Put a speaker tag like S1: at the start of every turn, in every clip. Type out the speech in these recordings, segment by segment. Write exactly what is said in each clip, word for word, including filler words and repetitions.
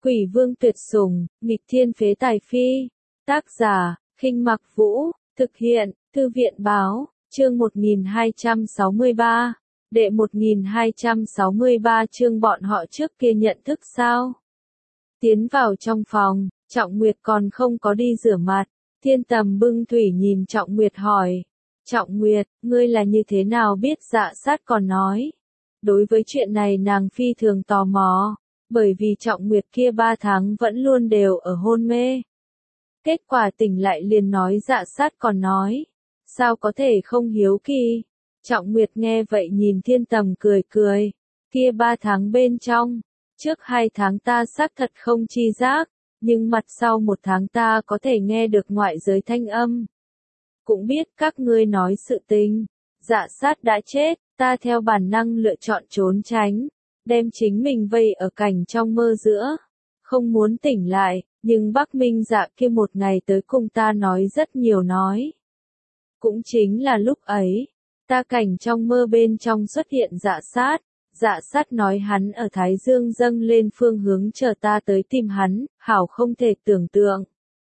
S1: Quỷ vương tuyệt sủng, nghịch thiên phế tài phi. Tác giả, Khinh Mặc Vũ, thực hiện, Thư viện báo, chương một nghìn hai trăm sáu mươi ba. Đệ một nghìn hai trăm sáu mươi ba chương bọn họ trước kia nhận thức sao? Tiến vào trong phòng, Trọng Nguyệt còn không có đi rửa mặt. Thiên Tầm bưng thủy nhìn Trọng Nguyệt hỏi. Trọng Nguyệt, ngươi là như thế nào biết Dạ Sát còn nói? Đối với chuyện này nàng phi thường tò mò, bởi vì Trọng Nguyệt kia ba tháng vẫn luôn đều ở hôn mê. Kết quả tỉnh lại liền nói Dạ Sát còn nói. Sao có thể không hiếu kỳ? Trọng Nguyệt nghe vậy nhìn Thiên Tầm cười cười. Kia ba tháng bên trong, trước hai tháng ta xác thật không chi giác, nhưng mặt sau một tháng ta có thể nghe được ngoại giới thanh âm. Cũng biết các ngươi nói sự tình, Dạ Sát đã chết, ta theo bản năng lựa chọn trốn tránh, đem chính mình vây ở cảnh trong mơ giữa, không muốn tỉnh lại, nhưng Bắc Minh Dạ kia một ngày tới cùng ta nói rất nhiều nói. Cũng chính là lúc ấy, ta cảnh trong mơ bên trong xuất hiện Dạ Sát, Dạ Sát nói hắn ở Thái Dương dâng lên phương hướng chờ ta tới tìm hắn, hảo không thể tưởng tượng.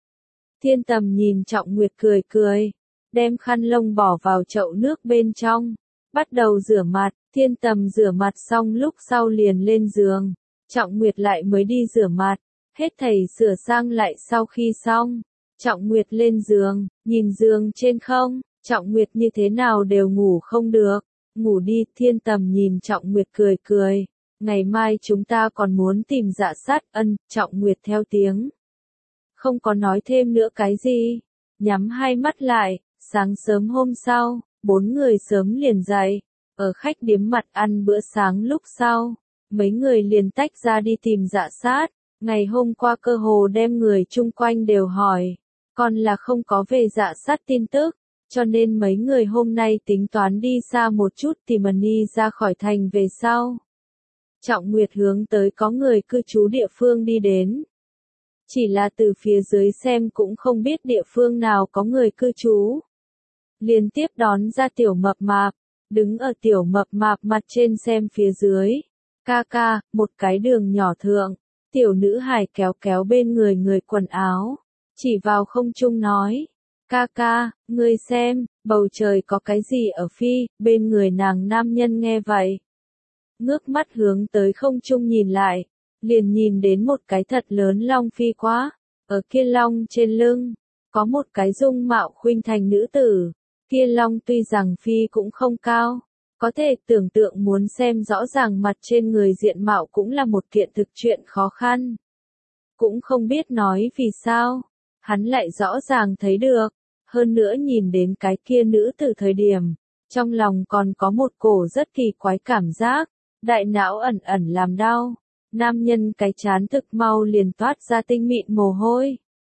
S1: Thiên Tầm nhìn Trọng Nguyệt cười cười, đem khăn lông bỏ vào chậu nước bên trong, bắt đầu rửa mặt. Thiên Tầm rửa mặt xong lúc sau liền lên giường, Trọng Nguyệt lại mới đi rửa mặt, hết thảy sửa sang lại sau khi xong, Trọng Nguyệt lên giường, nhìn giường trên không, Trọng Nguyệt như thế nào đều ngủ không được, ngủ đi. Thiên Tầm nhìn Trọng Nguyệt cười cười, ngày mai chúng ta còn muốn tìm Dạ Sát. Ân, Trọng Nguyệt theo tiếng, không có nói thêm nữa cái gì, nhắm hai mắt lại. Sáng sớm hôm sau, bốn người sớm liền dậy, ở khách điếm mặt ăn bữa sáng lúc sau, mấy người liền tách ra đi tìm Dạ Sát. Ngày hôm qua cơ hồ đem người chung quanh đều hỏi, còn là không có về Dạ Sát tin tức, cho nên mấy người hôm nay tính toán đi xa một chút tìm Mani ra khỏi thành về sau. Trọng Nguyệt hướng tới có người cư trú địa phương đi đến. Chỉ là từ phía dưới xem cũng không biết địa phương nào có người cư trú. Liên tiếp đón ra Tiểu Mập Mạp, đứng ở Tiểu Mập Mạp mặt trên xem phía dưới. Ca ca, một cái đường nhỏ thượng, tiểu nữ hài kéo kéo bên người người quần áo, chỉ vào không trung nói. Ca ca, ngươi xem, bầu trời có cái gì ở phi. Bên người nàng nam nhân nghe vậy, ngước mắt hướng tới không trung nhìn lại, liền nhìn đến một cái thật lớn long phi quá. Ở kia long trên lưng, có một cái dung mạo khuynh thành nữ tử. Kia long tuy rằng phi cũng không cao, có thể tưởng tượng muốn xem rõ ràng mặt trên người diện mạo cũng là một kiện thực chuyện khó khăn. Cũng không biết nói vì sao, hắn lại rõ ràng thấy được, hơn nữa nhìn đến cái kia nữ từ thời điểm, trong lòng còn có một cổ rất kỳ quái cảm giác, đại não ẩn ẩn làm đau, nam nhân cái chán thực mau liền toát ra tinh mịn mồ hôi.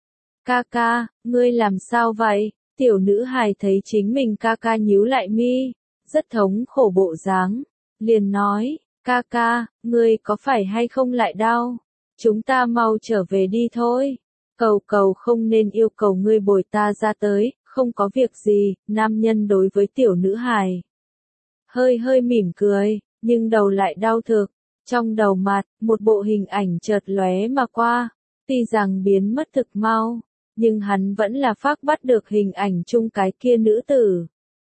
S1: Ca ca, ngươi làm sao vậy? Tiểu nữ hài thấy chính mình ca ca nhíu lại mi, rất thống khổ bộ dáng, liền nói, ca ca, ngươi có phải hay không lại đau? Chúng ta mau trở về đi thôi. Cầu cầu không nên yêu cầu ngươi bồi ta ra tới, không có việc gì. Nam nhân đối với tiểu nữ hài hơi hơi mỉm cười, nhưng đầu lại đau thực. Trong đầu mặt, một bộ hình ảnh chợt lóe mà qua, tuy rằng biến mất thực mau, nhưng hắn vẫn là phác bắt được hình ảnh chung cái kia nữ tử.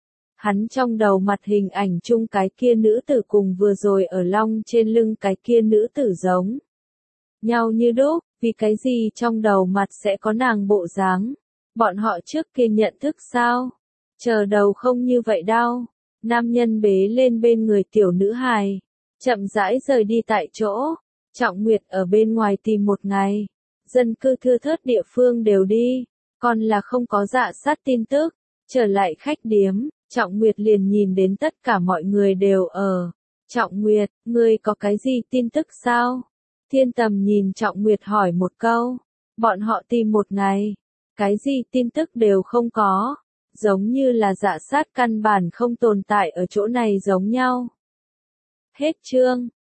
S1: Hắn trong đầu mặt hình ảnh chung cái kia nữ tử cùng vừa rồi ở long trên lưng cái kia nữ tử giống nhau như đúc. Vì cái gì trong đầu mặt sẽ có nàng bộ dáng? Bọn họ trước kia nhận thức sao? Chờ đầu không như vậy đâu. Nam nhân bế lên bên người tiểu nữ hài, chậm rãi rời đi tại chỗ. Trọng Nguyệt ở bên ngoài tìm một ngày, dân cư thưa thớt địa phương đều đi, còn là không có Dạ Sát tin tức. Trở lại khách điếm, Trọng Nguyệt liền nhìn đến tất cả mọi người đều ở. Trọng Nguyệt, ngươi có cái gì tin tức sao? Thiên Tầm nhìn Trọng Nguyệt hỏi một câu. Bọn họ tìm một ngày, cái gì tin tức đều không có, giống như là Dạ Sát căn bản không tồn tại ở chỗ này giống nhau. Hết chương.